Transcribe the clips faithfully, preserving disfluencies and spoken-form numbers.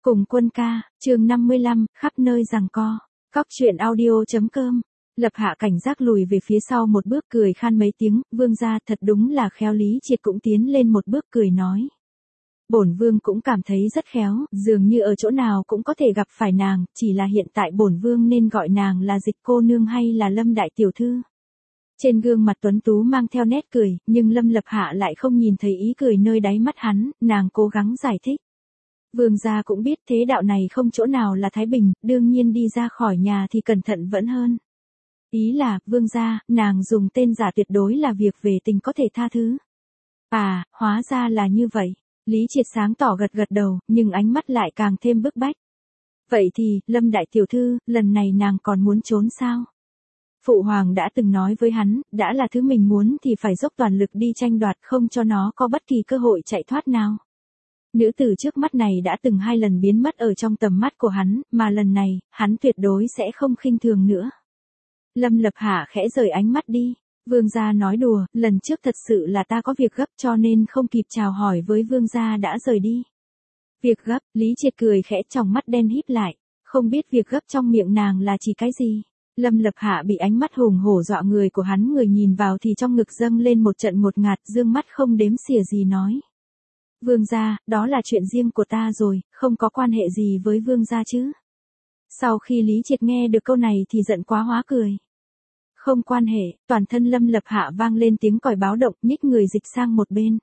Cùng quân ca, chương năm mươi lăm, khắp nơi giằng co. Cóc truyện audio.com. Lập Hạ cảnh giác lùi về phía sau một bước, cười khan mấy tiếng, vương gia thật đúng là khéo. Lý Triệt cũng tiến lên một bước cười nói. Bổn vương cũng cảm thấy rất khéo, dường như ở chỗ nào cũng có thể gặp phải nàng, chỉ là hiện tại bổn vương nên gọi nàng là Dịch cô nương hay là Lâm đại tiểu thư. Trên gương mặt tuấn tú mang theo nét cười, nhưng Lâm Lập Hạ lại không nhìn thấy ý cười nơi đáy mắt hắn, nàng cố gắng giải thích. Vương gia cũng biết thế đạo này không chỗ nào là thái bình, đương nhiên đi ra khỏi nhà thì cẩn thận vẫn hơn. Ý là, vương gia, nàng dùng tên giả tuyệt đối là việc về tình có thể tha thứ. À, hóa ra là như vậy. Lý Triệt sáng tỏ gật gật đầu, nhưng ánh mắt lại càng thêm bức bách. Vậy thì, Lâm đại tiểu thư, lần này nàng còn muốn trốn sao? Phụ hoàng đã từng nói với hắn, đã là thứ mình muốn thì phải dốc toàn lực đi tranh đoạt, không cho nó có bất kỳ cơ hội chạy thoát nào. Nữ tử trước mắt này đã từng hai lần biến mất ở trong tầm mắt của hắn, mà lần này, hắn tuyệt đối sẽ không khinh thường nữa. Lâm Lập Hạ khẽ rời ánh mắt đi. Vương gia nói đùa, lần trước thật sự là ta có việc gấp cho nên không kịp chào hỏi với vương gia đã rời đi. Việc gấp, Lý Triệt cười khẽ, tròng mắt đen híp lại, không biết việc gấp trong miệng nàng là chỉ cái gì. Lâm Lập Hạ bị ánh mắt hùng hổ dọa người của hắn, người nhìn vào thì trong ngực dâng lên một trận ngột ngạt, dương mắt không đếm xỉa gì nói. Vương gia, đó là chuyện riêng của ta rồi, không có quan hệ gì với vương gia chứ. Sau khi Lý Triệt nghe được câu này thì giận quá hóa cười. Không quan hệ, toàn thân Lâm Lập Hạ vang lên tiếng còi báo động, nhích người dịch sang một bên.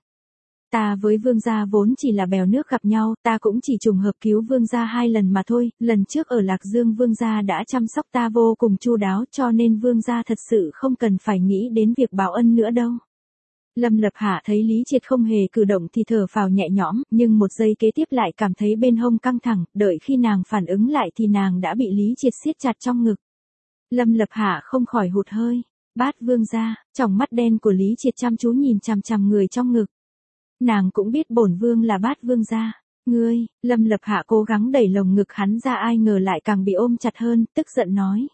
Ta với vương gia vốn chỉ là bèo nước gặp nhau, ta cũng chỉ trùng hợp cứu vương gia hai lần mà thôi, lần trước ở Lạc Dương vương gia đã chăm sóc ta vô cùng chu đáo, cho nên vương gia thật sự không cần phải nghĩ đến việc báo ân nữa đâu. Lâm Lập Hạ thấy Lý Triệt không hề cử động thì thở phào nhẹ nhõm, nhưng một giây kế tiếp lại cảm thấy bên hông căng thẳng, đợi khi nàng phản ứng lại thì nàng đã bị Lý Triệt siết chặt trong ngực. Lâm Lập Hạ không khỏi hụt hơi. Bát vương gia, tròng mắt đen của Lý Triệt chăm chú nhìn chằm chằm người trong ngực. Nàng cũng biết bổn vương là Bát vương gia. Ngươi, Lâm Lập Hạ cố gắng đẩy lồng ngực hắn ra, ai ngờ lại càng bị ôm chặt hơn, tức giận nói.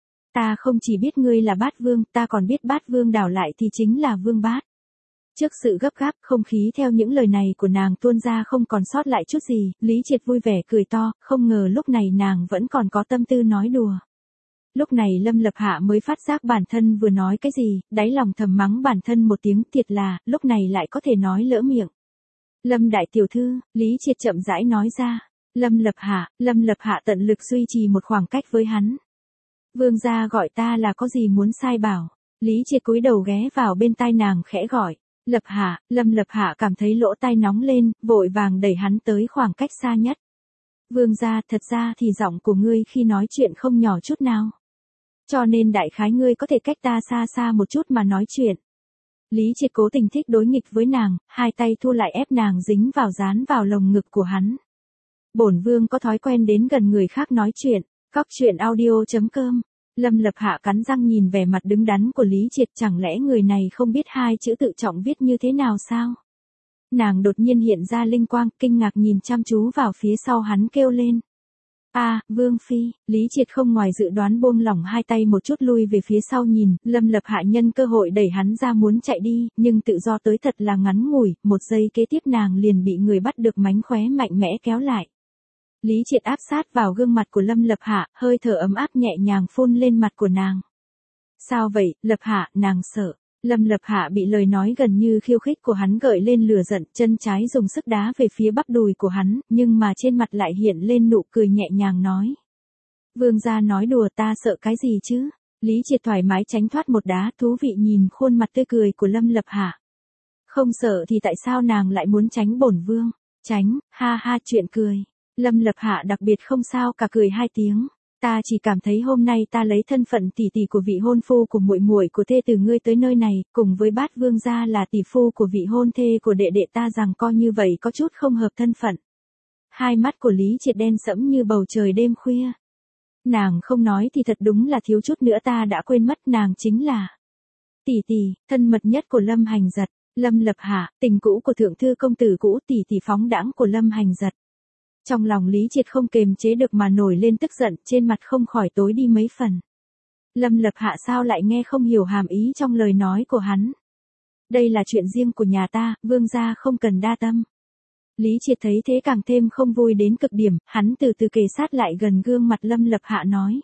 Ta không chỉ biết ngươi là Bát vương, ta còn biết Bát vương đảo lại thì chính là vương Bát. Trước sự gấp gáp, không khí theo những lời này của nàng tuôn ra không còn sót lại chút gì, Lý Triệt vui vẻ cười to, không ngờ lúc này nàng vẫn còn có tâm tư nói đùa. Lúc này Lâm Lập Hạ mới phát giác bản thân vừa nói cái gì, đáy lòng thầm mắng bản thân một tiếng, thiệt là, lúc này lại có thể nói lỡ miệng. Lâm đại tiểu thư, Lý Triệt chậm rãi nói ra. Lâm Lập Hạ, Lâm Lập Hạ tận lực duy trì một khoảng cách với hắn. Vương gia gọi ta là có gì muốn sai bảo. Lý Triệt cúi đầu ghé vào bên tai nàng khẽ gọi. Lập Hạ, Lâm Lập Hạ cảm thấy lỗ tai nóng lên, vội vàng đẩy hắn tới khoảng cách xa nhất. Vương gia, thật ra thì giọng của ngươi khi nói chuyện không nhỏ chút nào. Cho nên đại khái ngươi có thể cách ta xa xa một chút mà nói chuyện. Lý Triệt cố tình thích đối nghịch với nàng, hai tay thu lại ép nàng dính vào dán vào lồng ngực của hắn. Bổn vương có thói quen đến gần người khác nói chuyện. Cóc truyện audio.com. Lâm Lập Hạ cắn răng nhìn vẻ mặt đứng đắn của Lý Triệt, chẳng lẽ người này không biết hai chữ tự trọng viết như thế nào sao? Nàng đột nhiên hiện ra linh quang, kinh ngạc nhìn chăm chú vào phía sau hắn kêu lên. A, à, Vương Phi, Lý Triệt không ngoài dự đoán buông lỏng hai tay một chút lui về phía sau nhìn, Lâm Lập Hạ nhân cơ hội đẩy hắn ra muốn chạy đi, nhưng tự do tới thật là ngắn ngủi, một giây kế tiếp nàng liền bị người bắt được mánh khóe mạnh mẽ kéo lại. Lý Triệt áp sát vào gương mặt của Lâm Lập Hạ, hơi thở ấm áp nhẹ nhàng phun lên mặt của nàng. Sao vậy, Lập Hạ, nàng sợ. Lâm Lập Hạ bị lời nói gần như khiêu khích của hắn gợi lên lửa giận, chân trái dùng sức đá về phía bắp đùi của hắn, nhưng mà trên mặt lại hiện lên nụ cười nhẹ nhàng nói. Vương gia nói đùa, ta sợ cái gì chứ? Lý Triệt thoải mái tránh thoát một đá, thú vị nhìn khuôn mặt tươi cười của Lâm Lập Hạ. Không sợ thì tại sao nàng lại muốn tránh bổn vương? Tránh, ha ha, chuyện cười. Lâm Lập Hạ đặc biệt không sao cả cười hai tiếng. Ta chỉ cảm thấy hôm nay ta lấy thân phận tỷ tỷ của vị hôn phu của muội muội của thê từ ngươi tới nơi này, cùng với Bát vương gia là tỷ phu của vị hôn thê của đệ đệ ta, rằng coi như vậy có chút không hợp thân phận. Hai mắt của Lý Triệt đen sẫm như bầu trời đêm khuya. Nàng không nói thì thật đúng là thiếu chút nữa ta đã quên mất, nàng chính là tỷ tỷ, thân mật nhất của Lâm Hành Giật. Lâm Lập Hạ, tình cũ của thượng thư công tử cũ, tỷ tỷ phóng đãng của Lâm Hành Giật. Trong lòng Lý Triệt không kềm chế được mà nổi lên tức giận, trên mặt không khỏi tối đi mấy phần. Lâm Lập Hạ sao lại nghe không hiểu hàm ý trong lời nói của hắn. Đây là chuyện riêng của nhà ta, vương gia không cần đa tâm. Lý Triệt thấy thế càng thêm không vui đến cực điểm, hắn từ từ kề sát lại gần gương mặt Lâm Lập Hạ nói.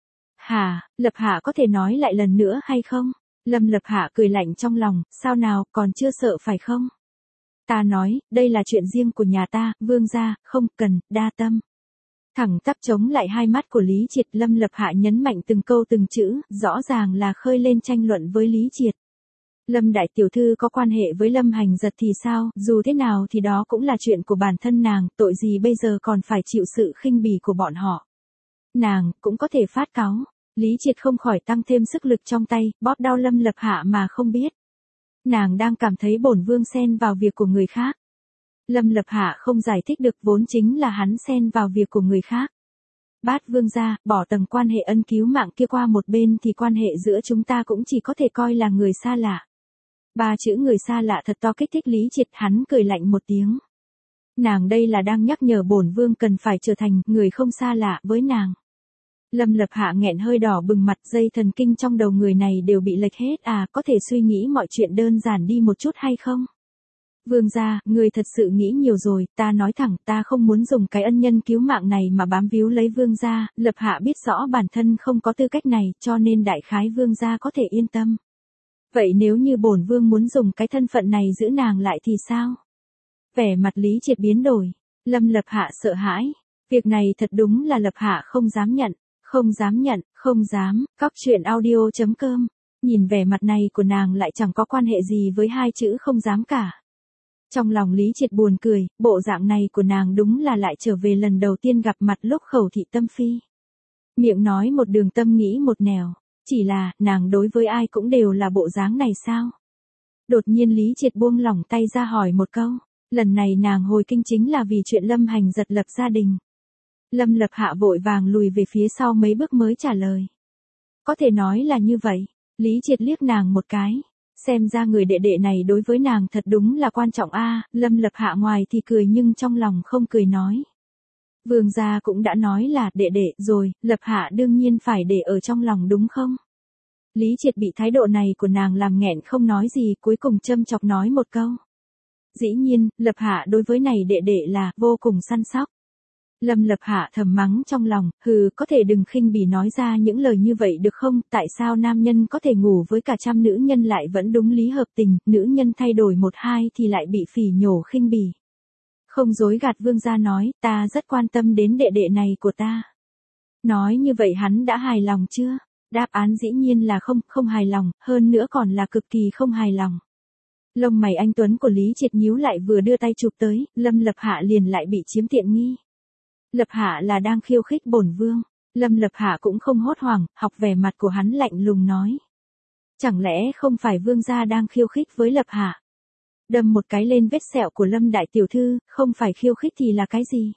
Hả, Lập Hạ có thể nói lại lần nữa hay không? Lâm Lập Hạ cười lạnh trong lòng, sao nào, còn chưa sợ phải không? Ta nói, đây là chuyện riêng của nhà ta, vương gia, không cần, đa tâm. Thẳng tắp chống lại hai mắt của Lý Triệt, Lâm Lập Hạ nhấn mạnh từng câu từng chữ, rõ ràng là khơi lên tranh luận với Lý Triệt. Lâm đại tiểu thư có quan hệ với Lâm Hành Giật thì sao, dù thế nào thì đó cũng là chuyện của bản thân nàng, tội gì bây giờ còn phải chịu sự khinh bỉ của bọn họ. Nàng, cũng có thể phát cáu. Lý Triệt không khỏi tăng thêm sức lực trong tay, bóp đau Lâm Lập Hạ mà không biết. Nàng đang cảm thấy bổn vương xen vào việc của người khác. Lâm Lập Hạ không giải thích được, vốn chính là hắn xen vào việc của người khác. Bát vương gia, bỏ tầng quan hệ ân cứu mạng kia qua một bên thì quan hệ giữa chúng ta cũng chỉ có thể coi là người xa lạ. Ba chữ người xa lạ thật to kích thích Lý Triệt, hắn cười lạnh một tiếng. Nàng đây là đang nhắc nhở bổn vương cần phải trở thành người không xa lạ với nàng. Lâm Lập Hạ nghẹn hơi đỏ bừng mặt, dây thần kinh trong đầu người này đều bị lệch hết à, có thể suy nghĩ mọi chuyện đơn giản đi một chút hay không? Vương gia, người thật sự nghĩ nhiều rồi, ta nói thẳng, ta không muốn dùng cái ân nhân cứu mạng này mà bám víu lấy vương gia, Lập Hạ biết rõ bản thân không có tư cách này, cho nên đại khái vương gia có thể yên tâm. Vậy nếu như bổn vương muốn dùng cái thân phận này giữ nàng lại thì sao? Vẻ mặt Lý Triệt biến đổi, Lâm Lập Hạ sợ hãi, việc này thật đúng là Lập Hạ không dám nhận, không dám nhận, không dám, cóc truyện audio chấm com, nhìn vẻ mặt này của nàng lại chẳng có quan hệ gì với hai chữ không dám cả. Trong lòng Lý Triệt buồn cười, bộ dạng này của nàng đúng là lại trở về lần đầu tiên gặp mặt lúc khẩu thị tâm phi. Miệng nói một đường tâm nghĩ một nẻo, chỉ là, nàng đối với ai cũng đều là bộ dáng này sao? Đột nhiên Lý Triệt buông lỏng tay ra hỏi một câu, lần này nàng hồi kinh chính là vì chuyện Lâm Hành Giật lập gia đình. Lâm Lập Hạ vội vàng lùi về phía sau mấy bước mới trả lời. Có thể nói là như vậy, Lý Triệt liếc nàng một cái. Xem ra người đệ đệ này đối với nàng thật đúng là quan trọng a. Lâm Lập Hạ ngoài thì cười nhưng trong lòng không cười nói. Vương gia cũng đã nói là đệ đệ rồi, Lập Hạ đương nhiên phải để ở trong lòng đúng không? Lý Triệt bị thái độ này của nàng làm nghẹn không nói gì, cuối cùng châm chọc nói một câu. Dĩ nhiên, Lập Hạ đối với này đệ đệ là vô cùng săn sóc. Lâm Lập Hạ thầm mắng trong lòng, hừ, có thể đừng khinh bỉ nói ra những lời như vậy được không, tại sao nam nhân có thể ngủ với cả trăm nữ nhân lại vẫn đúng lý hợp tình, nữ nhân thay đổi một hai thì lại bị phỉ nhổ khinh bỉ. Không dối gạt vương gia nói, ta rất quan tâm đến đệ đệ này của ta. Nói như vậy hắn đã hài lòng chưa? Đáp án dĩ nhiên là không, không hài lòng, hơn nữa còn là cực kỳ không hài lòng. Lông mày anh tuấn của Lý Triệt nhíu lại, vừa đưa tay chụp tới, Lâm Lập Hạ liền lại bị chiếm tiện nghi. Lập Hạ là đang khiêu khích bổn vương. Lâm Lập Hạ cũng không hốt hoảng, học vẻ mặt của hắn lạnh lùng nói. Chẳng lẽ không phải vương gia đang khiêu khích với Lập Hạ? Đâm một cái lên vết sẹo của Lâm đại tiểu thư, không phải khiêu khích thì là cái gì?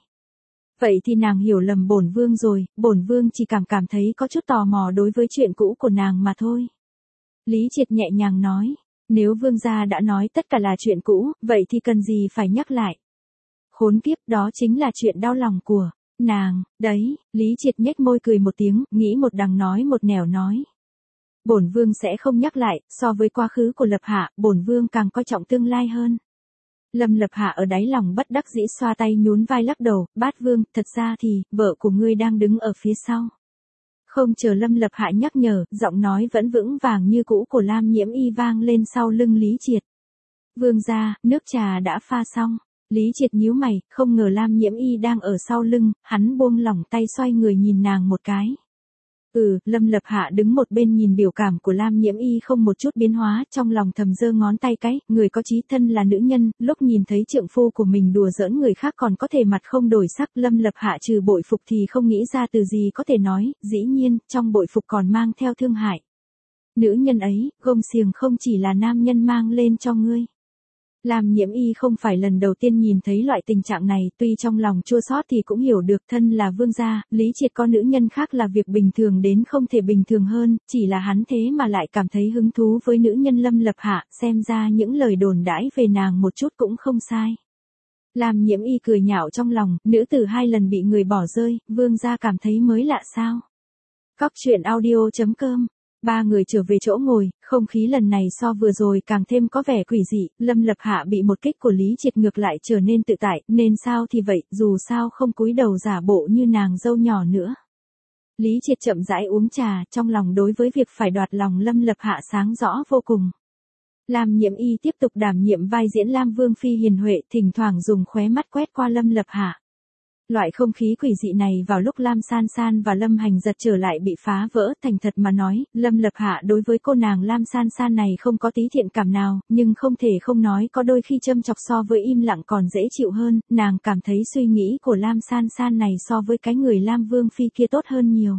Vậy thì nàng hiểu lầm bổn vương rồi, bổn vương chỉ cảm cảm thấy có chút tò mò đối với chuyện cũ của nàng mà thôi. Lý Triệt nhẹ nhàng nói, nếu vương gia đã nói tất cả là chuyện cũ, vậy thì cần gì phải nhắc lại? Khốn kiếp, đó chính là chuyện đau lòng của nàng, đấy. Lý Triệt nhếch môi cười một tiếng, nghĩ một đằng nói một nẻo nói. Bổn vương sẽ không nhắc lại, so với quá khứ của Lập Hạ, bổn vương càng coi trọng tương lai hơn. Lâm Lập Hạ ở đáy lòng bất đắc dĩ xoa tay nhún vai lắc đầu, bát vương, thật ra thì, vợ của ngươi đang đứng ở phía sau. Không chờ Lâm Lập Hạ nhắc nhở, giọng nói vẫn vững vàng như cũ của Lam Nhiễm Y vang lên sau lưng Lý Triệt. Vương gia, nước trà đã pha xong. Lý Triệt nhíu mày, không ngờ Lam Nhiễm Y đang ở sau lưng, hắn buông lỏng tay xoay người nhìn nàng một cái. Ừ, Lâm Lập Hạ đứng một bên nhìn biểu cảm của Lam Nhiễm Y không một chút biến hóa, trong lòng thầm giơ ngón tay cái, người có chí thân là nữ nhân, lúc nhìn thấy trượng phu của mình đùa giỡn người khác còn có thể mặt không đổi sắc, Lâm Lập Hạ trừ bội phục thì không nghĩ ra từ gì có thể nói, dĩ nhiên, trong bội phục còn mang theo thương hại. Nữ nhân ấy, gông xiềng không chỉ là nam nhân mang lên cho ngươi. Lam Nhiễm Y không phải lần đầu tiên nhìn thấy loại tình trạng này, tuy trong lòng chua xót thì cũng hiểu được thân là vương gia, Lý Triệt có nữ nhân khác là việc bình thường đến không thể bình thường hơn, chỉ là hắn thế mà lại cảm thấy hứng thú với nữ nhân Lâm Lập Hạ, xem ra những lời đồn đãi về nàng một chút cũng không sai. Lam Nhiễm Y cười nhạo trong lòng, nữ tử hai lần bị người bỏ rơi, vương gia cảm thấy mới lạ sao? Cóc truyện audio chấm com Ba người trở về chỗ ngồi, không khí lần này so vừa rồi càng thêm có vẻ quỷ dị, Lâm Lập Hạ bị một kích của Lý Triệt ngược lại trở nên tự tại, nên sao thì vậy, dù sao không cúi đầu giả bộ như nàng dâu nhỏ nữa. Lý Triệt chậm rãi uống trà, trong lòng đối với việc phải đoạt lòng Lâm Lập Hạ sáng rõ vô cùng. Lam Nhiễm Y tiếp tục đảm nhiệm vai diễn Lam Vương Phi hiền huệ, thỉnh thoảng dùng khóe mắt quét qua Lâm Lập Hạ. Loại không khí quỷ dị này vào lúc Lam San San và Lâm Hành Giật trở lại bị phá vỡ, thành thật mà nói, Lâm Lập Hạ đối với cô nàng Lam San San này không có tí thiện cảm nào, nhưng không thể không nói có đôi khi châm chọc so với im lặng còn dễ chịu hơn, nàng cảm thấy suy nghĩ của Lam San San này so với cái người Lam Vương Phi kia tốt hơn nhiều.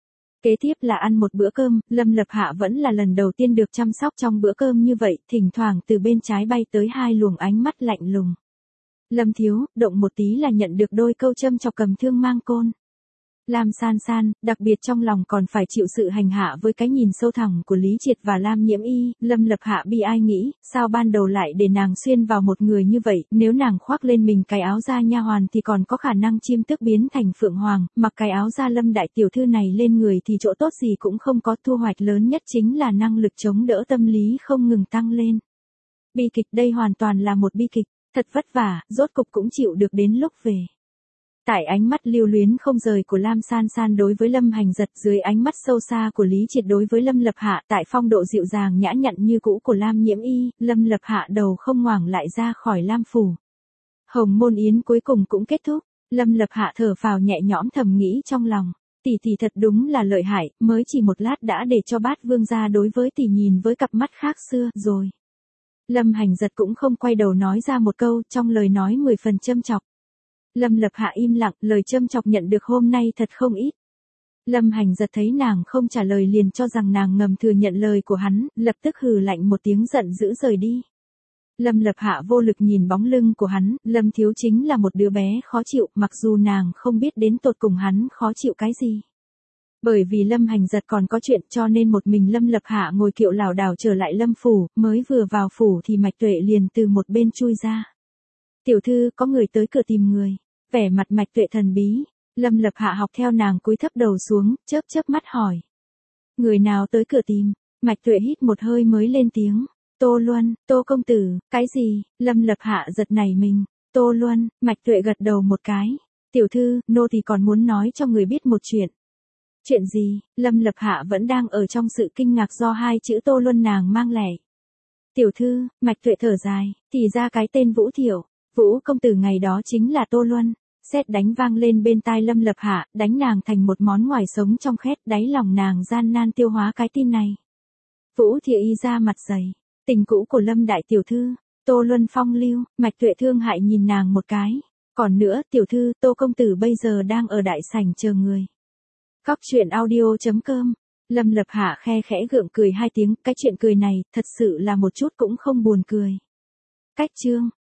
Kế tiếp là ăn một bữa cơm, Lâm Lập Hạ vẫn là lần đầu tiên được chăm sóc trong bữa cơm như vậy, thỉnh thoảng từ bên trái bay tới hai luồng ánh mắt lạnh lùng. Lâm thiếu, động một tí là nhận được đôi câu châm chọc cầm thương mang côn. Lam San San, đặc biệt trong lòng còn phải chịu sự hành hạ với cái nhìn sâu thẳm của Lý Triệt và Lam Nhiễm Y, Lâm Lập Hạ bi ai nghĩ, sao ban đầu lại để nàng xuyên vào một người như vậy, nếu nàng khoác lên mình cái áo da nha hoàn thì còn có khả năng chim tức biến thành phượng hoàng, mặc cái áo da Lâm đại tiểu thư này lên người thì chỗ tốt gì cũng không có, thu hoạch lớn nhất chính là năng lực chống đỡ tâm lý không ngừng tăng lên. Bi kịch đây hoàn toàn là một bi kịch, thật vất vả, rốt cục cũng chịu được đến lúc về. Tại ánh mắt lưu luyến không rời của Lam San San đối với Lâm Hành Giật, dưới ánh mắt sâu xa của Lý Triệt đối với Lâm Lập Hạ, tại phong độ dịu dàng nhã nhặn như cũ của Lam Nhiễm Y, Lâm Lập Hạ đầu không ngoằng lại ra khỏi Lam phủ. Hồng môn yến cuối cùng cũng kết thúc, Lâm Lập Hạ thở phào nhẹ nhõm thầm nghĩ trong lòng, tỷ tỷ thật đúng là lợi hại, mới chỉ một lát đã để cho Bát Vương gia đối với tỷ nhìn với cặp mắt khác xưa rồi. Lâm Hành Giật cũng không quay đầu nói ra một câu, trong lời nói mười phần châm chọc. Lâm Lập Hạ im lặng, lời châm chọc nhận được hôm nay thật không ít. Lâm Hành Giật thấy nàng không trả lời liền cho rằng nàng ngầm thừa nhận lời của hắn, lập tức hừ lạnh một tiếng giận dữ rời đi. Lâm Lập Hạ vô lực nhìn bóng lưng của hắn, Lâm thiếu chính là một đứa bé khó chịu, mặc dù nàng không biết đến tột cùng hắn khó chịu cái gì. Bởi vì Lâm Hành Giật còn có chuyện cho nên một mình Lâm Lập Hạ ngồi kiệu lảo đảo trở lại Lâm phủ, mới vừa vào phủ thì Mạch Tuệ liền từ một bên chui ra. Tiểu thư, có người tới cửa tìm người. Vẻ mặt Mạch Tuệ thần bí, Lâm Lập Hạ học theo nàng cúi thấp đầu xuống, chớp chớp mắt hỏi. Người nào tới cửa tìm? Mạch Tuệ hít một hơi mới lên tiếng. Tô Luân, Tô công tử, cái gì? Lâm Lập Hạ giật nảy mình. Tô Luân, Mạch Tuệ gật đầu một cái. Tiểu thư, nô thì còn muốn nói cho người biết một chuyện. Chuyện gì? Lâm Lập Hạ vẫn đang ở trong sự kinh ngạc do hai chữ Tô Luân nàng mang lẻ. Tiểu thư, Mạch Tuệ thở dài, thì ra cái tên Vũ Thiểu, Vũ công tử ngày đó chính là Tô Luân. Sét đánh vang lên bên tai Lâm Lập Hạ, đánh nàng thành một món ngoài sống trong khét, đáy lòng nàng gian nan tiêu hóa cái tin này. Vũ Thiệu y ra mặt dày, tình cũ của Lâm đại tiểu thư, Tô Luân phong lưu, Mạch Tuệ thương hại nhìn nàng một cái. Còn nữa, tiểu thư, Tô công tử bây giờ đang ở đại sảnh chờ người. Cóc truyện audio chấm com. Lâm Lập Hạ khe khẽ gượng cười hai tiếng, cái chuyện cười này, thật sự là một chút cũng không buồn cười. Cách chương